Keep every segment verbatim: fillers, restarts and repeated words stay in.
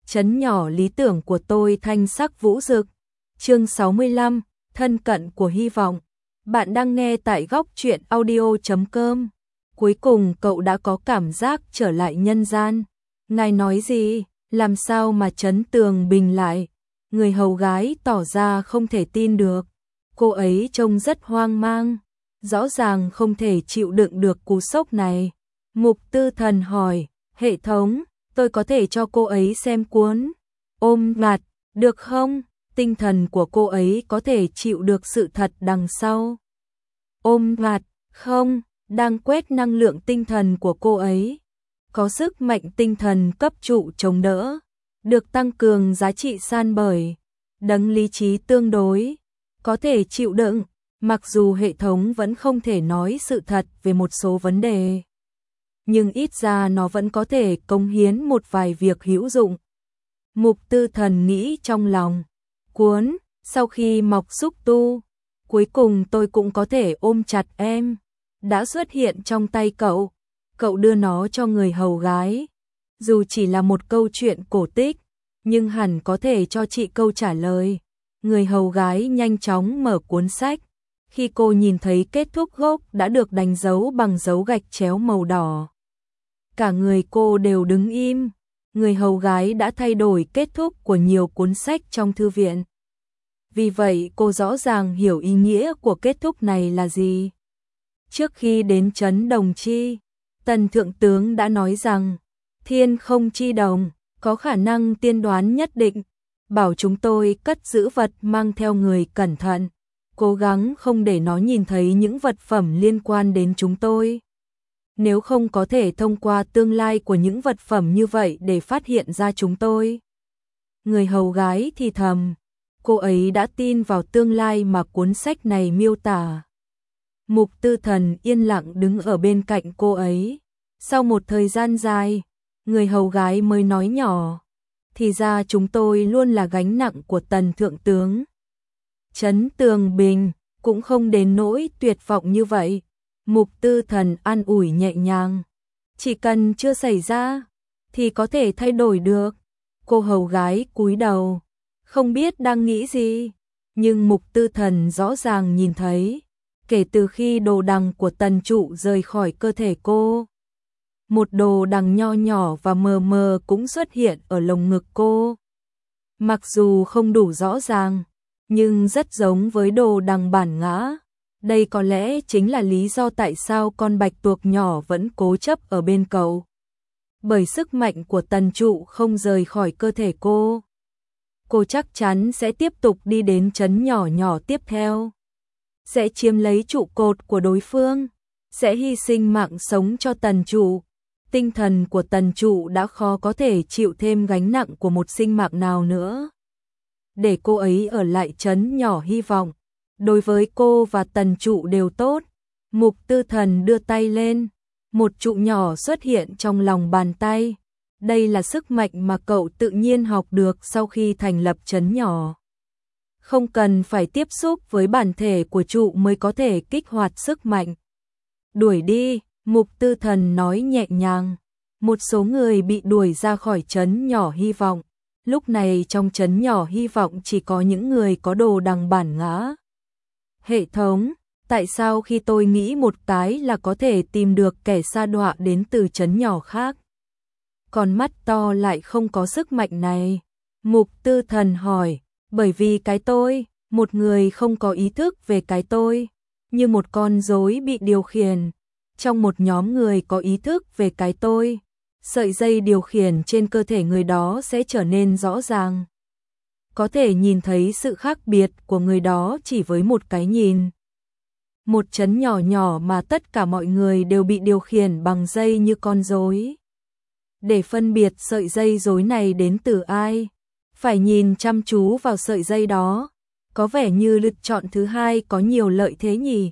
Trấn nhỏ lý tưởng của tôi thanh sắc vũ rực. Chương sáu mươi lăm, thân cận của hy vọng. Bạn đang nghe tại góc truyện audio chấm com. Cuối cùng cậu đã có cảm giác trở lại nhân gian. Ngài nói gì? Làm sao mà Trấn Tường Bình lại? Người hầu gái tỏ ra không thể tin được. Cô ấy trông rất hoang mang, rõ ràng không thể chịu đựng được cú sốc này. Mục Tư Thần hỏi, hệ thống, tôi có thể cho cô ấy xem cuốn ôm ngạt, được không? Tinh thần của cô ấy có thể chịu được sự thật đằng sau. Ôm ngạt, không, đang quét năng lượng tinh thần của cô ấy. Có sức mạnh tinh thần cấp trụ chống đỡ, được tăng cường giá trị san bởi, đấng lý trí tương đối, có thể chịu đựng, mặc dù hệ thống vẫn không thể nói sự thật về một số vấn đề. Nhưng ít ra nó vẫn có thể cống hiến một vài việc hữu dụng. Mục Tư Thần nghĩ trong lòng, cuốn, sau khi mọc xúc tu, cuối cùng tôi cũng có thể ôm chặt em, đã xuất hiện trong tay cậu. Cậu đưa nó cho người hầu gái. Dù chỉ là một câu chuyện cổ tích, nhưng hẳn có thể cho chị câu trả lời. Người hầu gái nhanh chóng mở cuốn sách. Khi cô nhìn thấy kết thúc gốc đã được đánh dấu bằng dấu gạch chéo màu đỏ, cả người cô đều đứng im. Người hầu gái đã thay đổi kết thúc của nhiều cuốn sách trong thư viện. Vì vậy cô rõ ràng hiểu ý nghĩa của kết thúc này là gì. Trước khi đến trấn Đồng Chi, Tần Thượng Tướng đã nói rằng thiên không chi đồng, có khả năng tiên đoán nhất định, bảo chúng tôi cất giữ vật mang theo người cẩn thận, cố gắng không để nó nhìn thấy những vật phẩm liên quan đến chúng tôi. Nếu không có thể thông qua tương lai của những vật phẩm như vậy để phát hiện ra chúng tôi. Người hầu gái thì thầm, cô ấy đã tin vào tương lai mà cuốn sách này miêu tả. Mục Tư Thần yên lặng đứng ở bên cạnh cô ấy. Sau một thời gian dài, người hầu gái mới nói nhỏ, thì ra chúng tôi luôn là gánh nặng của Tần Thượng Tướng. Trấn Tường Bình cũng không đến nỗi tuyệt vọng như vậy. Mục Tư Thần an ủi nhẹ nhàng, chỉ cần chưa xảy ra thì có thể thay đổi được. Cô hầu gái cúi đầu, không biết đang nghĩ gì, nhưng Mục Tư Thần rõ ràng nhìn thấy, kể từ khi đồ đằng của Tần Trụ rời khỏi cơ thể cô, một đồ đằng nho nhỏ và mờ mờ cũng xuất hiện ở lồng ngực cô. Mặc dù không đủ rõ ràng, nhưng rất giống với đồ đằng bản ngã. Đây có lẽ chính là lý do tại sao con bạch tuộc nhỏ vẫn cố chấp ở bên cậu. Bởi sức mạnh của Tần Trụ không rời khỏi cơ thể cô, cô chắc chắn sẽ tiếp tục đi đến trấn nhỏ nhỏ tiếp theo, sẽ chiếm lấy trụ cột của đối phương, sẽ hy sinh mạng sống cho Tần Trụ. Tinh thần của Tần Trụ đã khó có thể chịu thêm gánh nặng của một sinh mạng nào nữa. Để cô ấy ở lại trấn nhỏ hy vọng, đối với cô và Tần Trụ đều tốt. Mục Tư Thần đưa tay lên, một trụ nhỏ xuất hiện trong lòng bàn tay. Đây là sức mạnh mà cậu tự nhiên học được sau khi thành lập trấn nhỏ. Không cần phải tiếp xúc với bản thể của trụ mới có thể kích hoạt sức mạnh. Đuổi đi, Mục Tư Thần nói nhẹ nhàng. Một số người bị đuổi ra khỏi trấn nhỏ hy vọng. Lúc này trong trấn nhỏ hy vọng chỉ có những người có đồ đằng bản ngã. Hệ thống, tại sao khi tôi nghĩ một cái là có thể tìm được kẻ sa đọa đến từ trấn nhỏ khác, còn mắt to lại không có sức mạnh này? Mục Tư Thần hỏi, bởi vì cái tôi, một người không có ý thức về cái tôi, như một con rối bị điều khiển. Trong một nhóm người có ý thức về cái tôi, sợi dây điều khiển trên cơ thể người đó sẽ trở nên rõ ràng. Có thể nhìn thấy sự khác biệt của người đó chỉ với một cái nhìn. Một trấn nhỏ nhỏ mà tất cả mọi người đều bị điều khiển bằng dây như con rối. Để phân biệt sợi dây rối này đến từ ai, phải nhìn chăm chú vào sợi dây đó. Có vẻ như lựa chọn thứ hai có nhiều lợi thế nhỉ?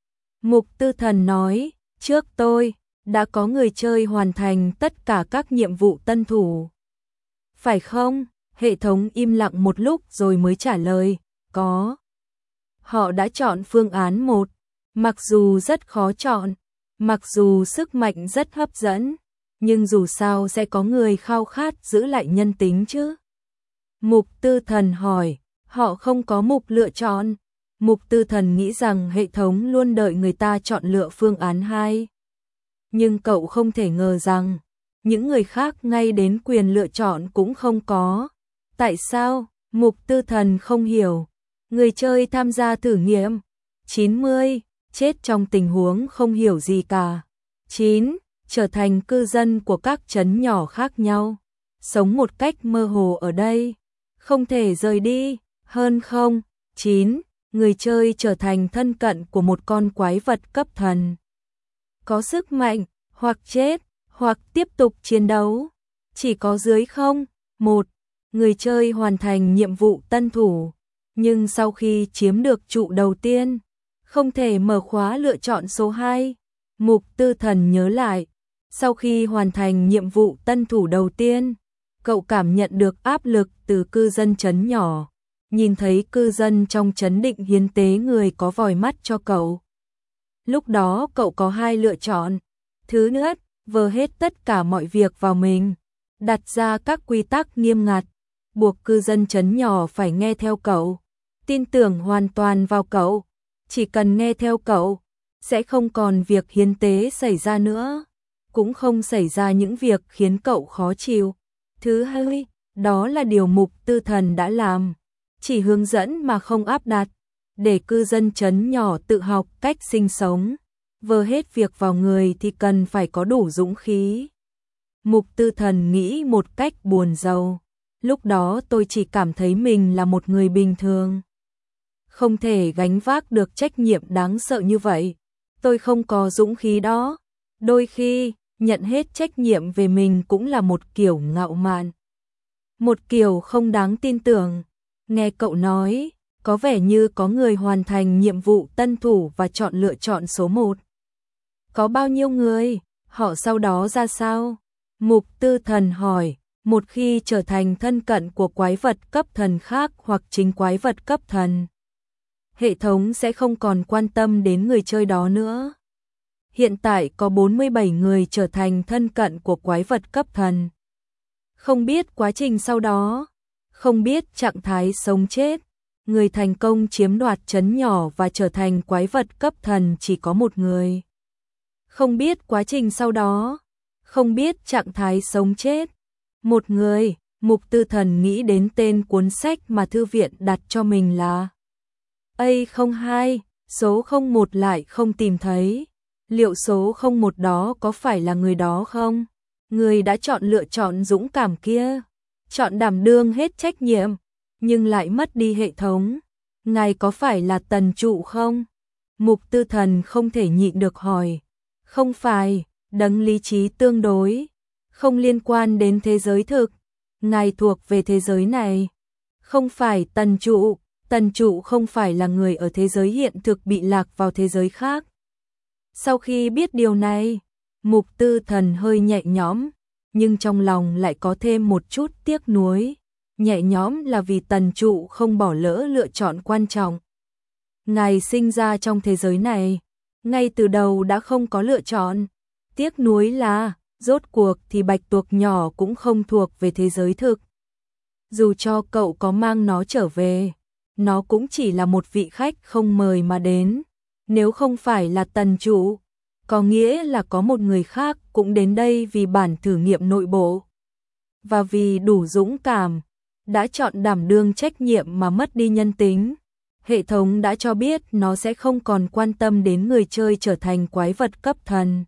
Mục Tư Thần nói, trước tôi, đã có người chơi hoàn thành tất cả các nhiệm vụ tân thủ. Phải không? Hệ thống im lặng một lúc rồi mới trả lời, có. Họ đã chọn phương án một, mặc dù rất khó chọn, mặc dù sức mạnh rất hấp dẫn, nhưng dù sao sẽ có người khao khát giữ lại nhân tính chứ. Mục Tư Thần hỏi, họ không có mục lựa chọn. Mục Tư Thần nghĩ rằng hệ thống luôn đợi người ta chọn lựa phương án hai. Nhưng cậu không thể ngờ rằng, những người khác ngay đến quyền lựa chọn cũng không có. Tại sao? Mục Tư Thần không hiểu. Người chơi tham gia thử nghiệm. chín mươi, chết trong tình huống không hiểu gì cả. chín, trở thành cư dân của các trấn nhỏ khác nhau. Sống một cách mơ hồ ở đây. Không thể rời đi. Hơn không. chín, người chơi trở thành thân cận của một con quái vật cấp thần. Có sức mạnh, hoặc chết, hoặc tiếp tục chiến đấu. Chỉ có dưới không. một, người chơi hoàn thành nhiệm vụ tân thủ. Nhưng sau khi chiếm được trụ đầu tiên, không thể mở khóa lựa chọn số hai. Mục Tư Thần nhớ lại, sau khi hoàn thành nhiệm vụ tân thủ đầu tiên, cậu cảm nhận được áp lực từ cư dân trấn nhỏ. Nhìn thấy cư dân trong trấn định hiến tế người có vòi mắt cho cậu. Lúc đó cậu có hai lựa chọn. Thứ nhất, vơ hết tất cả mọi việc vào mình, đặt ra các quy tắc nghiêm ngặt, buộc cư dân trấn nhỏ phải nghe theo cậu, tin tưởng hoàn toàn vào cậu, chỉ cần nghe theo cậu, sẽ không còn việc hiến tế xảy ra nữa, cũng không xảy ra những việc khiến cậu khó chịu. Thứ hai, đó là điều Mục Tư Thần đã làm, chỉ hướng dẫn mà không áp đặt, để cư dân trấn nhỏ tự học cách sinh sống. Vơ hết việc vào người thì cần phải có đủ dũng khí. Mục Tư Thần nghĩ một cách buồn rầu. Lúc đó tôi chỉ cảm thấy mình là một người bình thường, không thể gánh vác được trách nhiệm đáng sợ như vậy. Tôi không có dũng khí đó. Đôi khi, nhận hết trách nhiệm về mình cũng là một kiểu ngạo mạn, một kiểu không đáng tin tưởng. Nghe cậu nói, có vẻ như có người hoàn thành nhiệm vụ tân thủ và chọn lựa chọn số một. Có bao nhiêu người? Họ sau đó ra sao? Mục Tư Thần hỏi. Một khi trở thành thân cận của quái vật cấp thần khác hoặc chính quái vật cấp thần, hệ thống sẽ không còn quan tâm đến người chơi đó nữa. Hiện tại có bốn mươi bảy người trở thành thân cận của quái vật cấp thần. Không biết quá trình sau đó, không biết trạng thái sống chết, người thành công chiếm đoạt trấn nhỏ và trở thành quái vật cấp thần chỉ có một người. Không biết quá trình sau đó, không biết trạng thái sống chết, một người. Mục Tư Thần nghĩ đến tên cuốn sách mà thư viện đặt cho mình là A không hai, số không một lại không tìm thấy. Liệu số không một đó có phải là người đó không? Người đã chọn lựa chọn dũng cảm kia, chọn đảm đương hết trách nhiệm, nhưng lại mất đi hệ thống. Ngài có phải là Tần Trụ không? Mục Tư Thần không thể nhịn được hỏi. Không phải, đấng lý trí tương đối, không liên quan đến thế giới thực. Ngài thuộc về thế giới này. Không phải Tần Trụ, Tần Trụ không phải là người ở thế giới hiện thực bị lạc vào thế giới khác. Sau khi biết điều này, Mục Tư Thần hơi nhẹ nhõm, nhưng trong lòng lại có thêm một chút tiếc nuối. Nhẹ nhõm là vì Tần Trụ không bỏ lỡ lựa chọn quan trọng. Ngài sinh ra trong thế giới này, ngay từ đầu đã không có lựa chọn. Tiếc nuối là, rốt cuộc thì bạch tuộc nhỏ cũng không thuộc về thế giới thực. Dù cho cậu có mang nó trở về, nó cũng chỉ là một vị khách không mời mà đến. Nếu không phải là Tần Trụ, có nghĩa là có một người khác cũng đến đây vì bản thử nghiệm nội bộ. Và vì đủ dũng cảm, đã chọn đảm đương trách nhiệm mà mất đi nhân tính. Hệ thống đã cho biết nó sẽ không còn quan tâm đến người chơi trở thành quái vật cấp thần.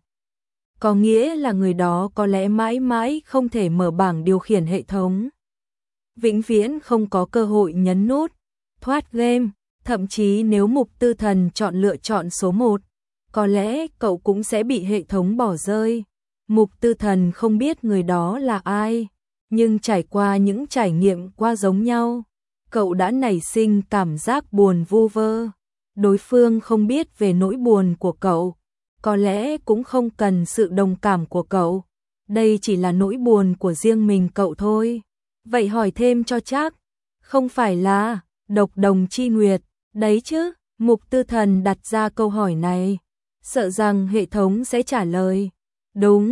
Có nghĩa là người đó có lẽ mãi mãi không thể mở bảng điều khiển hệ thống. Vĩnh viễn không có cơ hội nhấn nút thoát game. Thậm chí nếu Mục Tư Thần chọn lựa chọn số một, có lẽ cậu cũng sẽ bị hệ thống bỏ rơi. Mục Tư Thần không biết người đó là ai, nhưng trải qua những trải nghiệm qua giống nhau, cậu đã nảy sinh cảm giác buồn vu vơ. Đối phương không biết về nỗi buồn của cậu, có lẽ cũng không cần sự đồng cảm của cậu. Đây chỉ là nỗi buồn của riêng mình cậu thôi. Vậy hỏi thêm cho chắc, không phải là Độc Đồng Chi Nguyệt đấy chứ? Mục Tư Thần đặt ra câu hỏi này, sợ rằng hệ thống sẽ trả lời. Đúng,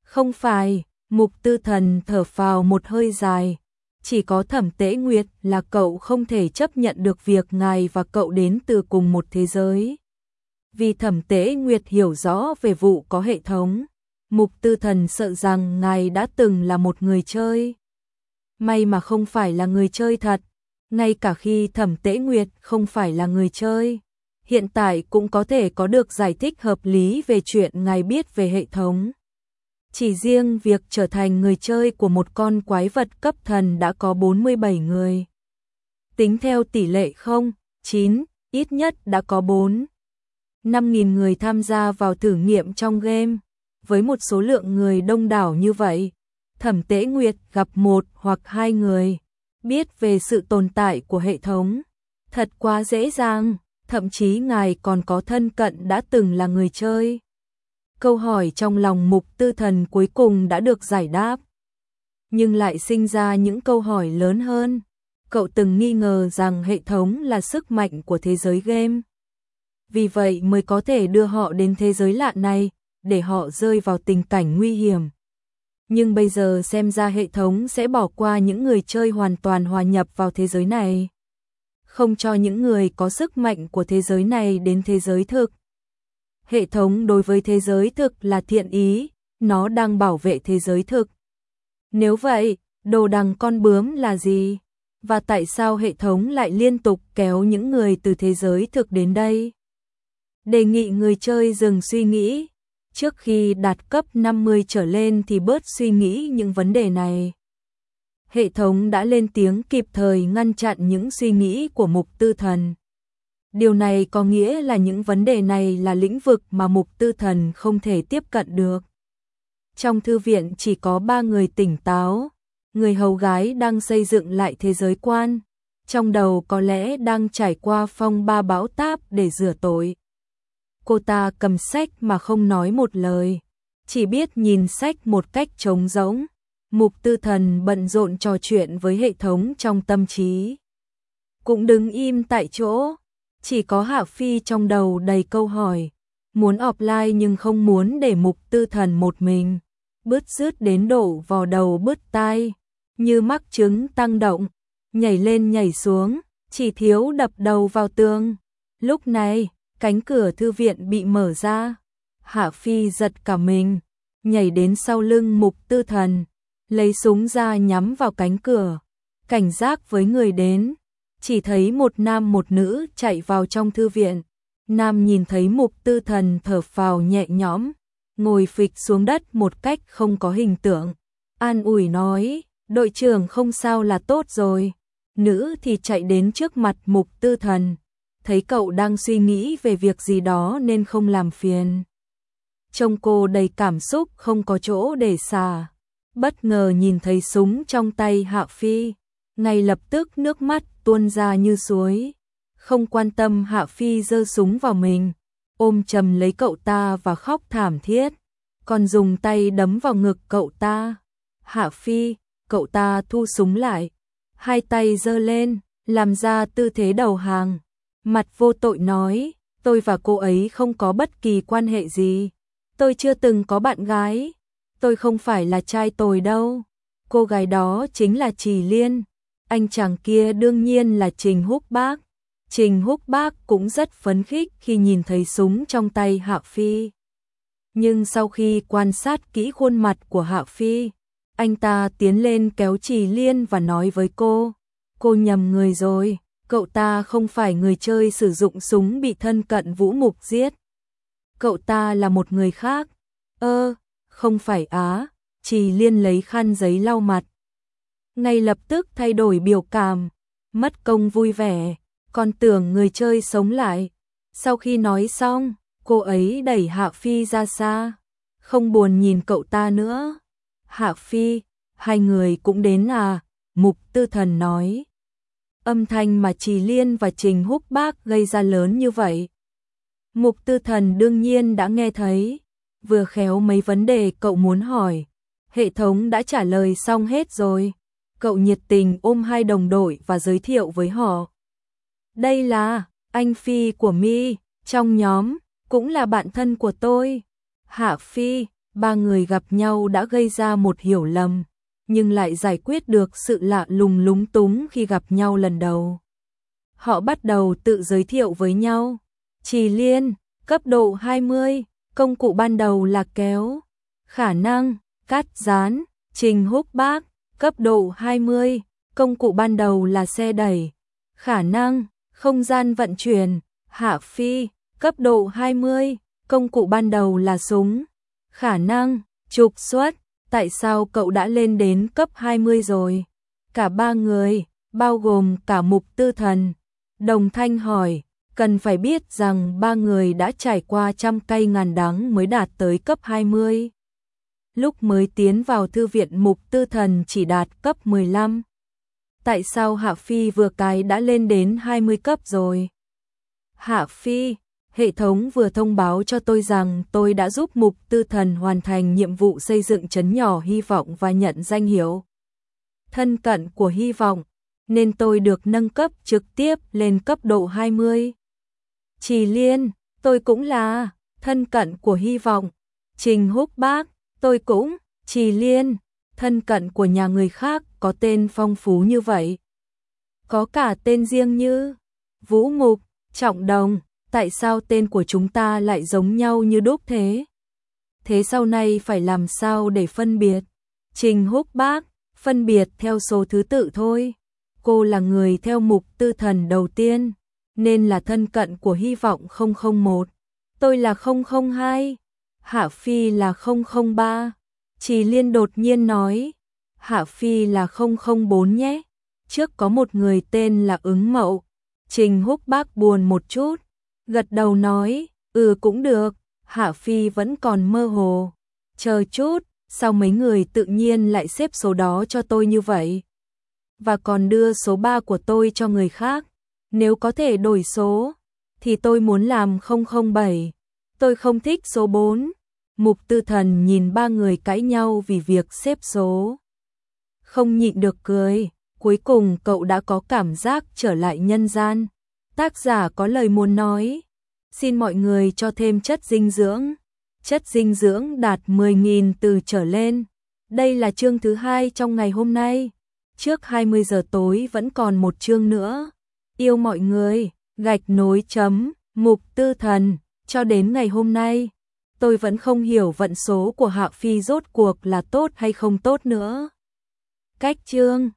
Không phải, Mục Tư Thần thở phào một hơi dài. Chỉ có Thẩm Tế Nguyệt là cậu không thể chấp nhận được việc ngài và cậu đến từ cùng một thế giới. Vì Thẩm Tế Nguyệt hiểu rõ về vụ có hệ thống, Mục Tư Thần sợ rằng ngài đã từng là một người chơi. May mà không phải là người chơi thật, ngay cả khi Thẩm Tế Nguyệt không phải là người chơi, hiện tại cũng có thể có được giải thích hợp lý về chuyện ngài biết về hệ thống. Chỉ riêng việc trở thành người chơi của một con quái vật cấp thần đã có bốn mươi bảy người. Tính theo tỷ lệ không, chín, ít nhất đã có bốn, năm nghìn người tham gia vào thử nghiệm trong game. Với một số lượng người đông đảo như vậy, Thẩm Tế Nguyệt gặp một hoặc hai người biết về sự tồn tại của hệ thống thật quá dễ dàng, thậm chí ngài còn có thân cận đã từng là người chơi. Câu hỏi trong lòng Mục Tư Thần cuối cùng đã được giải đáp, nhưng lại sinh ra những câu hỏi lớn hơn. Cậu từng nghi ngờ rằng hệ thống là sức mạnh của thế giới game, vì vậy mới có thể đưa họ đến thế giới lạ này, để họ rơi vào tình cảnh nguy hiểm. Nhưng bây giờ xem ra hệ thống sẽ bỏ qua những người chơi hoàn toàn hòa nhập vào thế giới này, không cho những người có sức mạnh của thế giới này đến thế giới thực. Hệ thống đối với thế giới thực là thiện ý, nó đang bảo vệ thế giới thực. Nếu vậy, đồ đằng con bướm là gì? Và tại sao hệ thống lại liên tục kéo những người từ thế giới thực đến đây? Đề nghị người chơi dừng suy nghĩ. Trước khi đạt cấp năm mươi trở lên thì bớt suy nghĩ những vấn đề này. Hệ thống đã lên tiếng kịp thời ngăn chặn những suy nghĩ của Mục Tư Thần. Điều này có nghĩa là những vấn đề này là lĩnh vực mà Mục Tư Thần không thể tiếp cận được. Trong thư viện chỉ có ba người tỉnh táo, người hầu gái đang xây dựng lại thế giới quan, trong đầu có lẽ đang trải qua phong ba bão táp để rửa tội. Cô ta cầm sách mà không nói một lời, chỉ biết nhìn sách một cách trống rỗng. Mục Tư Thần bận rộn trò chuyện với hệ thống trong tâm trí, cũng đứng im tại chỗ. Chỉ có Hạ Phi trong đầu đầy câu hỏi, muốn offline nhưng không muốn để Mục Tư Thần một mình, bứt rứt đến độ vò đầu bứt tai, như mắc chứng tăng động, nhảy lên nhảy xuống, chỉ thiếu đập đầu vào tường. Lúc này, cánh cửa thư viện bị mở ra, Hạ Phi giật cả mình, nhảy đến sau lưng Mục Tư Thần, lấy súng ra nhắm vào cánh cửa, cảnh giác với người đến. Chỉ thấy một nam một nữ chạy vào trong thư viện. Nam nhìn thấy Mục Tư Thần thở phào nhẹ nhõm, ngồi phịch xuống đất một cách không có hình tượng, an ủi nói, đội trưởng không sao là tốt rồi. Nữ thì chạy đến trước mặt Mục Tư Thần, thấy cậu đang suy nghĩ về việc gì đó nên không làm phiền. Trông cô đầy cảm xúc không có chỗ để xả, bất ngờ nhìn thấy súng trong tay Hạ Phi, ngay lập tức nước mắt tuôn ra như suối. Không quan tâm Hạ Phi giơ súng vào mình, ôm chầm lấy cậu ta và khóc thảm thiết, còn dùng tay đấm vào ngực cậu ta. Hạ Phi, cậu ta thu súng lại, hai tay giơ lên, làm ra tư thế đầu hàng, mặt vô tội nói, tôi và cô ấy không có bất kỳ quan hệ gì, tôi chưa từng có bạn gái, tôi không phải là trai tồi đâu, cô gái đó chính là Trì Liên. Anh chàng kia đương nhiên là Trình Húc Bác. Trình Húc Bác cũng rất phấn khích khi nhìn thấy súng trong tay Hạ Phi. Nhưng sau khi quan sát kỹ khuôn mặt của Hạ Phi, anh ta tiến lên kéo Trì Liên và nói với cô, cô nhầm người rồi, cậu ta không phải người chơi sử dụng súng bị thân cận Vũ Mục giết. Cậu ta là một người khác. Ơ, không phải á, Trì Liên lấy khăn giấy lau mặt. Ngay lập tức thay đổi biểu cảm, mất công vui vẻ, còn tưởng người chơi sống lại. Sau khi nói xong, cô ấy đẩy Hạ Phi ra xa, không buồn nhìn cậu ta nữa. Hạ Phi, hai người cũng đến à? Mục Tư Thần nói. Âm thanh mà Trì Liên và Trình Húc Bác gây ra lớn như vậy, Mục Tư Thần đương nhiên đã nghe thấy. Vừa khéo mấy vấn đề cậu muốn hỏi, hệ thống đã trả lời xong hết rồi. Cậu nhiệt tình ôm hai đồng đội và giới thiệu với họ. Đây là anh Phi của Mi, trong nhóm, cũng là bạn thân của tôi. Hạ Phi, ba người gặp nhau đã gây ra một hiểu lầm, nhưng lại giải quyết được sự lạ lùng lúng túng khi gặp nhau lần đầu. Họ bắt đầu tự giới thiệu với nhau. Trì Liên, cấp độ hai mươi, công cụ ban đầu là kéo, khả năng, cắt dán. Trình Húc Bác, cấp độ hai mươi, công cụ ban đầu là xe đẩy, khả năng, không gian vận chuyển. Hạ Phi, cấp độ hai mươi, công cụ ban đầu là súng, khả năng, trục xuất. Tại sao cậu đã lên đến cấp hai mươi rồi? Cả ba người, bao gồm cả Mục Tư Thần, đồng thanh hỏi. Cần phải biết rằng ba người đã trải qua trăm cay ngàn đắng mới đạt tới cấp hai mươi. Lúc mới tiến vào thư viện Mục Tư Thần chỉ đạt cấp mười lăm. Tại sao Hạ Phi vừa cái đã lên đến hai mươi cấp rồi? Hạ Phi, hệ thống vừa thông báo cho tôi rằng tôi đã giúp Mục Tư Thần hoàn thành nhiệm vụ xây dựng trấn nhỏ hy vọng và nhận danh hiệu thân cận của hy vọng, nên tôi được nâng cấp trực tiếp lên cấp độ hai mươi. Trì Liên, tôi cũng là thân cận của hy vọng. Trình Húc Bác, tôi cũng. Trì Liên, thân cận của nhà người khác có tên phong phú như vậy. Có cả tên riêng như Vũ Mục, Trọng Đồng. Tại sao tên của chúng ta lại giống nhau như đúc thế? Thế sau này phải làm sao để phân biệt? Trình Húc Bác, phân biệt theo số thứ tự thôi. Cô là người theo Mục Tư Thần đầu tiên, nên là thân cận của hy vọng không không một. Tôi là không không hai. Hạ Phi là không không ba. Trì Liên đột nhiên nói. Hạ Phi là không không bốn nhé. Trước có một người tên là Ứng Mậu. Trình Húc Bác buồn một chút, gật đầu nói, ừ cũng được. Hạ Phi vẫn còn mơ hồ. Chờ chút, sao mấy người tự nhiên lại xếp số đó cho tôi như vậy? Và còn đưa số ba của tôi cho người khác. Nếu có thể đổi số, thì tôi muốn làm không không bảy. Tôi không thích số bốn. Mục Tư Thần nhìn ba người cãi nhau vì việc xếp số, không nhịn được cười. Cuối cùng cậu đã có cảm giác trở lại nhân gian. Tác giả có lời muốn nói. Xin mọi người cho thêm chất dinh dưỡng. Chất dinh dưỡng đạt mười nghìn từ trở lên. Đây là chương thứ hai trong ngày hôm nay. Trước hai mươi giờ tối vẫn còn một chương nữa. Yêu mọi người, gạch nối chấm, Mục Tư Thần. Cho đến ngày hôm nay, tôi vẫn không hiểu vận số của Hạ Phi rốt cuộc là tốt hay không tốt nữa. Cách chương